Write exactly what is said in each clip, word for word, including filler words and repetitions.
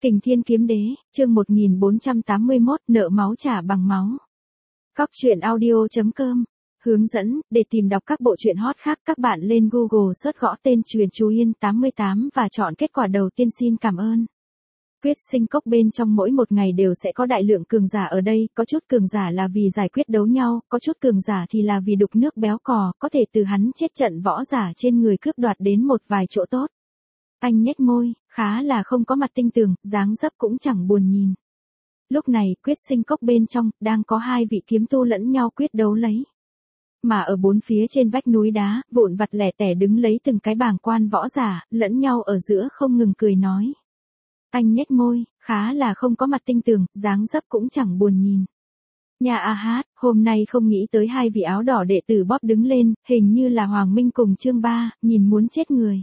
Kình Thiên Kiếm Đế, chương một nghìn bốn trăm tám mươi mốt, nợ máu trả bằng máu. Cóc truyện audio chấm com. Hướng dẫn, để tìm đọc các bộ truyện hot khác các bạn lên Google search gõ tên Truyện Chú Yên tám mươi tám và chọn kết quả đầu tiên. Xin cảm ơn. Quyết sinh cốc bên trong mỗi một ngày đều sẽ có đại lượng cường giả ở đây, có chút cường giả là vì giải quyết đấu nhau, có chút cường giả thì là vì đục nước béo cò, có thể từ hắn chết trận võ giả trên người cướp đoạt đến một vài chỗ tốt. Anh nhếch môi, khá là không có mặt tinh tường, dáng dấp cũng chẳng buồn nhìn. Lúc này, quyết sinh cốc bên trong, đang có hai vị kiếm tu lẫn nhau quyết đấu lấy. Mà ở bốn phía trên vách núi đá, vụn vặt lẻ tẻ đứng lấy từng cái bảng quan võ giả, lẫn nhau ở giữa không ngừng cười nói. Anh nhếch môi, khá là không có mặt tinh tường, dáng dấp cũng chẳng buồn nhìn. Nhà A Hát, hôm nay không nghĩ tới hai vị áo đỏ đệ tử bóp đứng lên, hình như là Hoàng Minh cùng Chương Ba, nhìn muốn chết người.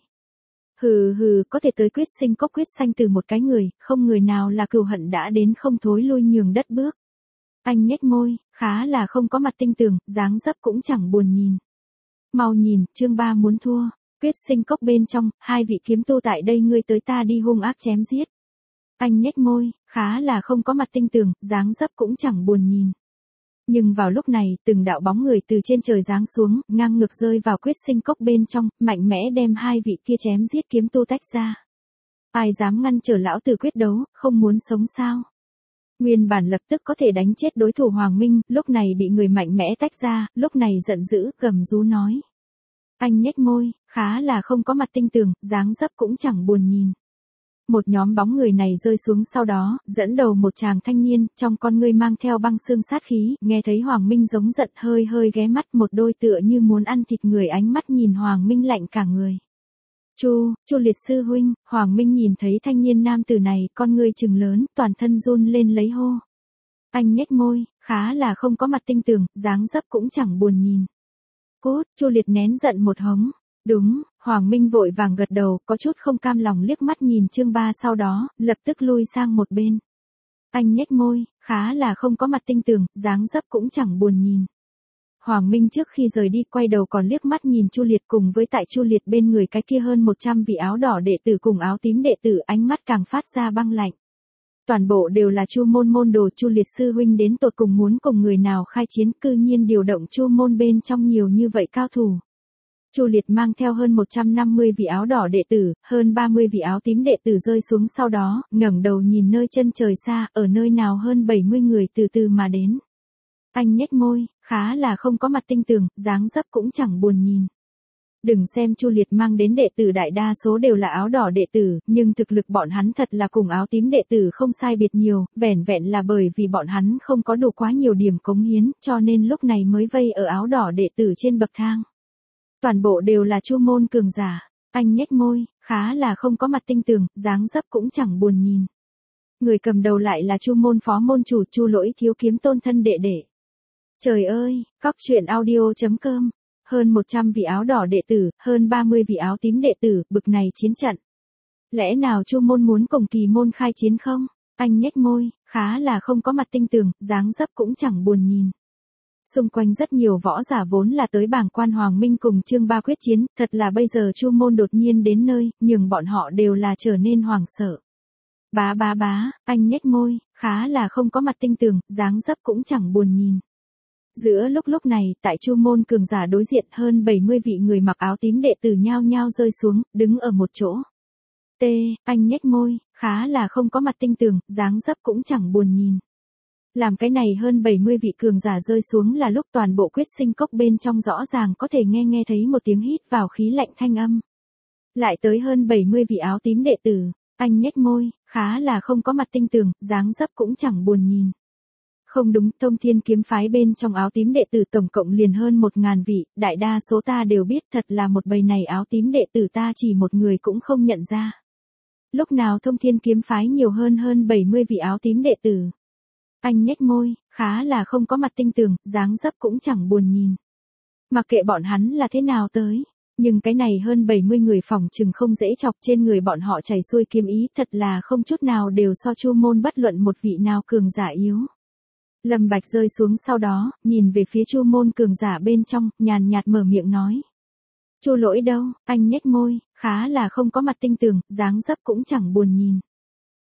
Hừ hừ, có thể tới quyết sinh cốc quyết sanh từ một cái người, không người nào là cừu hận đã đến không thối lui nhường đất bước. Anh nhếch môi, khá là không có mặt tinh tường, dáng dấp cũng chẳng buồn nhìn. Mau nhìn, Chương Ba muốn thua. Quyết sinh cốc bên trong, hai vị kiếm tu tại đây ngươi tới ta đi hung ác chém giết. Anh nhếch môi, khá là không có mặt tinh tường, dáng dấp cũng chẳng buồn nhìn. Nhưng vào lúc này, từng đạo bóng người từ trên trời giáng xuống, ngang ngược rơi vào quyết sinh cốc bên trong, mạnh mẽ đem hai vị kia chém giết kiếm tu tách ra. Ai dám ngăn trở lão tử quyết đấu, không muốn sống sao? Nguyên bản lập tức có thể đánh chết đối thủ Hoàng Minh, lúc này bị người mạnh mẽ tách ra, lúc này giận dữ, gầm rú nói. Anh nhếch môi, khá là không có mặt tinh tường, dáng dấp cũng chẳng buồn nhìn. Một nhóm bóng người này rơi xuống sau đó, dẫn đầu một chàng thanh niên, trong con ngươi mang theo băng xương sát khí, nghe thấy Hoàng Minh giống giận hơi hơi ghé mắt một đôi tựa như muốn ăn thịt người ánh mắt nhìn Hoàng Minh lạnh cả người. Chu, Chu Liệt sư huynh, Hoàng Minh nhìn thấy thanh niên nam tử này, con ngươi trừng lớn, toàn thân run lên lấy hô. Anh nhếch môi, khá là không có mặt tinh tường, dáng dấp cũng chẳng buồn nhìn. Cút, Chu Liệt nén giận một hống. Đúng, Hoàng Minh vội vàng gật đầu, có chút không cam lòng liếc mắt nhìn Chương Ba sau đó, lập tức lui sang một bên. Anh nhếch môi, khá là không có mặt tinh tường, dáng dấp cũng chẳng buồn nhìn. Hoàng Minh trước khi rời đi quay đầu còn liếc mắt nhìn Chu Liệt cùng với tại Chu Liệt bên người cái kia hơn một trăm vị áo đỏ đệ tử cùng áo tím đệ tử, ánh mắt càng phát ra băng lạnh. Toàn bộ đều là Chu môn môn đồ, Chu Liệt sư huynh đến tột cùng muốn cùng người nào khai chiến, cư nhiên điều động Chu môn bên trong nhiều như vậy cao thủ. Chu Liệt mang theo hơn một trăm năm mươi vị áo đỏ đệ tử, hơn ba mươi vị áo tím đệ tử rơi xuống sau đó, ngẩng đầu nhìn nơi chân trời xa, ở nơi nào hơn bảy mươi người từ từ mà đến. Anh nhếch môi, khá là không có mặt tinh tường, dáng dấp cũng chẳng buồn nhìn. Đừng xem Chu Liệt mang đến đệ tử đại đa số đều là áo đỏ đệ tử, nhưng thực lực bọn hắn thật là cùng áo tím đệ tử không sai biệt nhiều, vẻn vẹn là bởi vì bọn hắn không có đủ quá nhiều điểm cống hiến, cho nên lúc này mới vây ở áo đỏ đệ tử trên bậc thang. Toàn bộ đều là Chu môn cường giả. Anh nhếch môi, khá là không có mặt tinh tường, dáng dấp cũng chẳng buồn nhìn. Người cầm đầu lại là Chu môn phó môn chủ Chu Lỗi thiếu kiếm tôn thân đệ đệ. Trời ơi, cóc truyện audio chấm com. Hơn một trăm vị áo đỏ đệ tử, hơn ba mươi vị áo tím đệ tử, bực này chiến trận. Lẽ nào Chu môn muốn cùng Kỳ môn khai chiến không? Anh nhếch môi, khá là không có mặt tinh tường, dáng dấp cũng chẳng buồn nhìn. Xung quanh rất nhiều võ giả vốn là tới bảng quan Hoàng Minh cùng Chương Ba quyết chiến, thật là bây giờ Chu môn đột nhiên đến nơi, nhưng bọn họ đều là trở nên hoảng sợ. Bá bá bá, anh nhếch môi, khá là không có mặt tinh tường, dáng dấp cũng chẳng buồn nhìn. Giữa lúc lúc này, tại Chu môn cường giả đối diện hơn bảy mươi vị người mặc áo tím đệ tử nhao nhao rơi xuống, đứng ở một chỗ. T, anh nhếch môi, khá là không có mặt tinh tường, dáng dấp cũng chẳng buồn nhìn. Làm cái này hơn bảy mươi vị cường giả rơi xuống là lúc toàn bộ quyết sinh cốc bên trong rõ ràng có thể nghe nghe thấy một tiếng hít vào khí lạnh thanh âm. Lại tới hơn bảy mươi vị áo tím đệ tử, anh nhếch môi, khá là không có mặt tinh tường, dáng dấp cũng chẳng buồn nhìn. Không đúng, Thông Thiên kiếm phái bên trong áo tím đệ tử tổng cộng liền hơn một ngàn vị, đại đa số ta đều biết thật là một bầy này áo tím đệ tử ta chỉ một người cũng không nhận ra. Lúc nào Thông Thiên kiếm phái nhiều hơn hơn bảy mươi vị áo tím đệ tử. Anh nhếch môi, khá là không có mặt tinh tường, dáng dấp cũng chẳng buồn nhìn. Mặc kệ bọn hắn là thế nào tới, nhưng cái này hơn bảy mươi người phòng chừng không dễ chọc, trên người bọn họ chảy xuôi kiếm ý, thật là không chút nào đều so Chu môn bất luận một vị nào cường giả yếu. Lâm Bạch rơi xuống sau đó, nhìn về phía Chu môn cường giả bên trong, nhàn nhạt mở miệng nói. Chu Lỗi đâu? Anh nhếch môi, khá là không có mặt tinh tường, dáng dấp cũng chẳng buồn nhìn.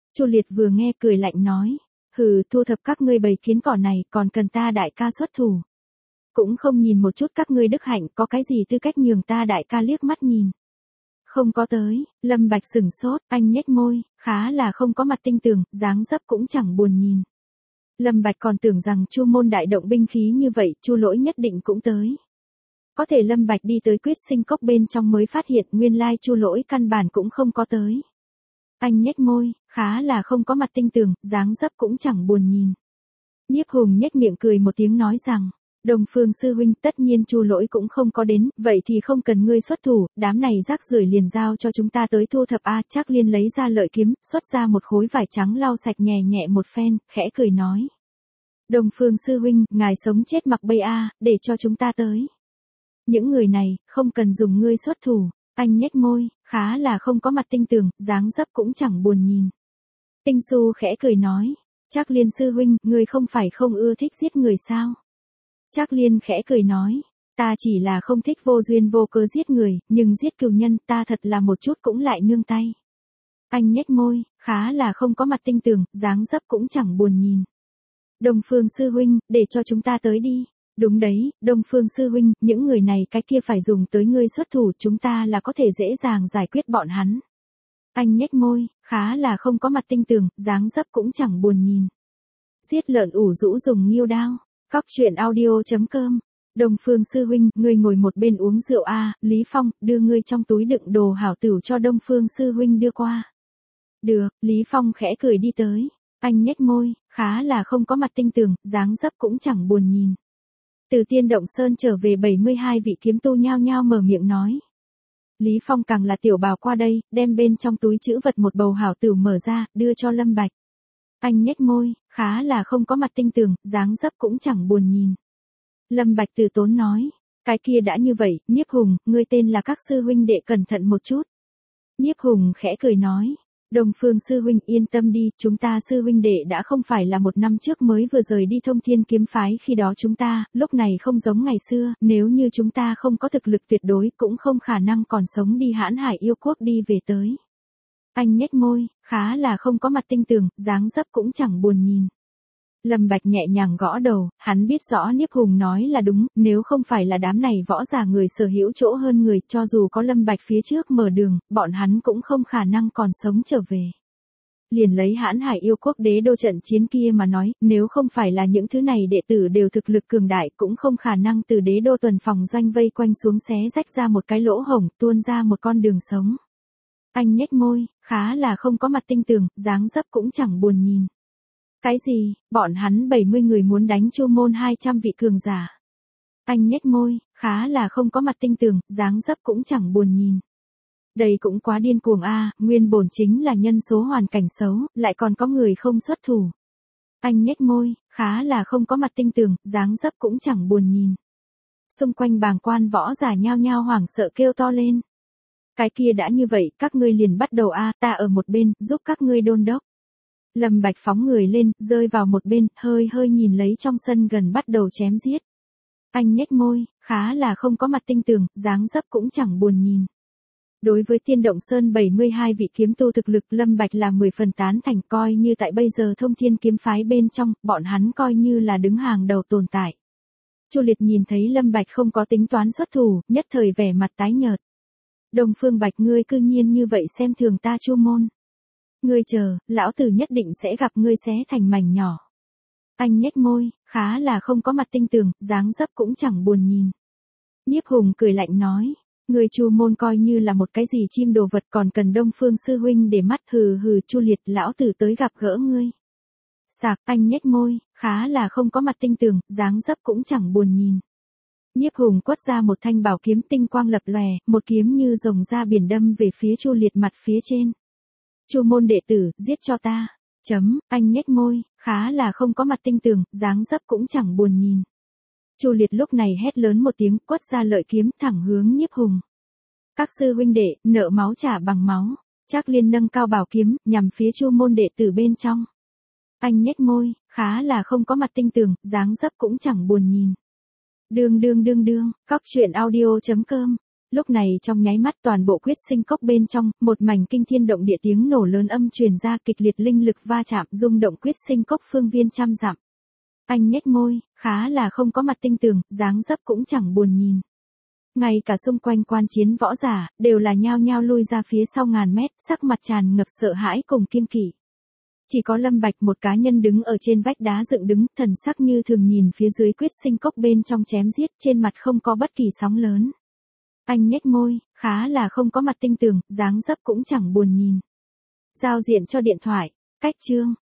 Chu Liệt vừa nghe cười lạnh nói, hừ, thu thập các ngươi bầy kiến cỏ này còn cần ta đại ca xuất thủ. Cũng không nhìn một chút các ngươi đức hạnh có cái gì tư cách nhường ta đại ca liếc mắt nhìn. Không có tới, Lâm Bạch sừng sốt, anh nhếch môi, khá là không có mặt tinh tường, dáng dấp cũng chẳng buồn nhìn. Lâm Bạch còn tưởng rằng Chu môn đại động binh khí như vậy, Chu Lỗi nhất định cũng tới. Có thể Lâm Bạch đi tới quyết sinh cốc bên trong mới phát hiện nguyên lai Chu Lỗi căn bản cũng không có tới. Anh nhếch môi, khá là không có mặt tinh tường, dáng dấp cũng chẳng buồn nhìn. Nhiếp Hùng nhếch miệng cười một tiếng nói rằng, Đông Phương sư huynh, tất nhiên Chu Lỗi cũng không có đến, vậy thì không cần ngươi xuất thủ, đám này rác rưởi liền giao cho chúng ta tới thu thập a. Trác Liên lấy ra lợi kiếm, xuất ra một khối vải trắng lau sạch nhẹ nhẹ một phen, khẽ cười nói. Đông Phương sư huynh, ngài sống chết mặc bây a, để cho chúng ta tới. Những người này, không cần dùng ngươi xuất thủ. Anh nhếch môi, khá là không có mặt tinh tường, dáng dấp cũng chẳng buồn nhìn. Tinh Xu khẽ cười nói, Trác Liên sư huynh, ngươi không phải không ưa thích giết người sao? Trác Liên khẽ cười nói, ta chỉ là không thích vô duyên vô cớ giết người, nhưng giết cừu nhân ta thật là một chút cũng lại nương tay. Anh nhếch môi, khá là không có mặt tinh tường, dáng dấp cũng chẳng buồn nhìn. Đông Phương sư huynh, để cho chúng ta tới đi. Đúng đấy, Đông Phương sư huynh, những người này cái kia phải dùng tới ngươi xuất thủ, chúng ta là có thể dễ dàng giải quyết bọn hắn. Anh nhếch môi, khá là không có mặt tinh tường, dáng dấp cũng chẳng buồn nhìn. Giết lợn ủ rũ dùng nghiêu đao. Cóc truyện audio chấm com. Đông Phương sư huynh, ngươi ngồi một bên uống rượu a, Lý Phong, đưa ngươi trong túi đựng đồ hảo tửu cho Đông Phương sư huynh đưa qua. Được, Lý Phong khẽ cười đi tới. Anh nhếch môi, khá là không có mặt tinh tường, dáng dấp cũng chẳng buồn nhìn. Từ Tiên Động Sơn trở về bảy mươi hai vị kiếm tu nhao nhao mở miệng nói. Lý Phong càng là tiểu bào qua đây, đem bên trong túi trữ vật một bầu hảo tửu mở ra, đưa cho Lâm Bạch. Anh nhếch môi, khá là không có mặt tinh tường, dáng dấp cũng chẳng buồn nhìn. Lâm Bạch từ tốn nói, cái kia đã như vậy, Nhiếp Hùng, ngươi tên là các sư huynh đệ cẩn thận một chút. Nhiếp Hùng khẽ cười nói, Đông Phương sư huynh yên tâm đi, chúng ta sư huynh đệ đã không phải là một năm trước mới vừa rời đi Thông Thiên kiếm phái, khi đó chúng ta, lúc này không giống ngày xưa, nếu như chúng ta không có thực lực tuyệt đối cũng không khả năng còn sống đi Hãn Hải yêu quốc đi về tới. Anh nhếch môi, khá là không có mặt tinh tường, dáng dấp cũng chẳng buồn nhìn. Lâm Bạch nhẹ nhàng gõ đầu, hắn biết rõ Nhiếp Hùng nói là đúng, nếu không phải là đám này võ giả người sở hữu chỗ hơn người, cho dù có Lâm Bạch phía trước mở đường, bọn hắn cũng không khả năng còn sống trở về. Liền lấy Hãn Hải yêu quốc đế đô trận chiến kia mà nói, nếu không phải là những thứ này đệ tử đều thực lực cường đại, cũng không khả năng từ đế đô tuần phòng doanh vây quanh xuống xé rách ra một cái lỗ hổng, tuôn ra một con đường sống. Anh nhếch môi, khá là không có mặt tinh tường, dáng dấp cũng chẳng buồn nhìn. Cái gì, bọn hắn bảy mươi người muốn đánh Chu môn hai trăm vị cường giả. Anh nhếch môi, khá là không có mặt tinh tường, dáng dấp cũng chẳng buồn nhìn. Đây cũng quá điên cuồng a, nguyên bổn chính là nhân số hoàn cảnh xấu, lại còn có người không xuất thủ. Anh nhếch môi, khá là không có mặt tinh tường, dáng dấp cũng chẳng buồn nhìn. Xung quanh bàng quan võ giả nhao nhao hoảng sợ kêu to lên. Cái kia đã như vậy, các ngươi liền bắt đầu a, ta ở một bên, giúp các ngươi đôn đốc. Lâm Bạch phóng người lên, rơi vào một bên, hơi hơi nhìn lấy trong sân gần bắt đầu chém giết. Anh nhếch môi, khá là không có mặt tinh tường, dáng dấp cũng chẳng buồn nhìn. Đối với Tiên Động Sơn bảy mươi hai vị kiếm tu thực lực, Lâm Bạch là mười phần tán thành, coi như tại bây giờ Thông Thiên kiếm phái bên trong, bọn hắn coi như là đứng hàng đầu tồn tại. Chu Liệt nhìn thấy Lâm Bạch không có tính toán xuất thủ, nhất thời vẻ mặt tái nhợt. Đông Phương Bạch, ngươi cư nhiên như vậy xem thường ta Chu môn. Ngươi chờ, lão tử nhất định sẽ gặp ngươi xé thành mảnh nhỏ. Anh nhếch môi, khá là không có mặt tinh tường, dáng dấp cũng chẳng buồn nhìn. Nhiếp Hùng cười lạnh nói, ngươi Chu môn coi như là một cái gì chim đồ vật, còn cần Đông Phương sư huynh để mắt, hừ hừ. Chu Liệt, lão tử tới gặp gỡ ngươi. Sạc, anh nhếch môi, khá là không có mặt tinh tường, dáng dấp cũng chẳng buồn nhìn. Nhiếp Hùng quất ra một thanh bảo kiếm tinh quang lập lòe, một kiếm như rồng ra biển đâm về phía Chu Liệt mặt phía trên. Chu môn đệ tử, giết cho ta. Chấm, anh nhếch môi, khá là không có mặt tinh tường, dáng dấp cũng chẳng buồn nhìn. Chu Liệt lúc này hét lớn một tiếng, quất ra lợi kiếm thẳng hướng Nhiếp Hùng. Các sư huynh đệ, nợ máu trả bằng máu. Trác Liên nâng cao bảo kiếm, nhằm phía Chu môn đệ tử bên trong. Anh nhếch môi, khá là không có mặt tinh tường, dáng dấp cũng chẳng buồn nhìn. Đương đương đương đương, cóc truyện audio chấm com. Lúc này trong nháy mắt toàn bộ quyết sinh cốc bên trong, một mảnh kinh thiên động địa tiếng nổ lớn âm truyền ra kịch liệt linh lực va chạm rung động quyết sinh cốc phương viên trăm dặm. Anh nhếch môi, khá là không có mặt tinh tường, dáng dấp cũng chẳng buồn nhìn. Ngay cả xung quanh quan chiến võ giả, đều là nhao nhao lui ra phía sau ngàn mét, sắc mặt tràn ngập sợ hãi cùng kiêng kỵ. Chỉ có Lâm Bạch một cá nhân đứng ở trên vách đá dựng đứng, thần sắc như thường nhìn phía dưới quyết sinh cốc bên trong chém giết, trên mặt không có bất kỳ sóng lớn. Anh nhếch môi, khá là không có mặt tinh tường, dáng dấp cũng chẳng buồn nhìn. Giao diện cho điện thoại, cách chương.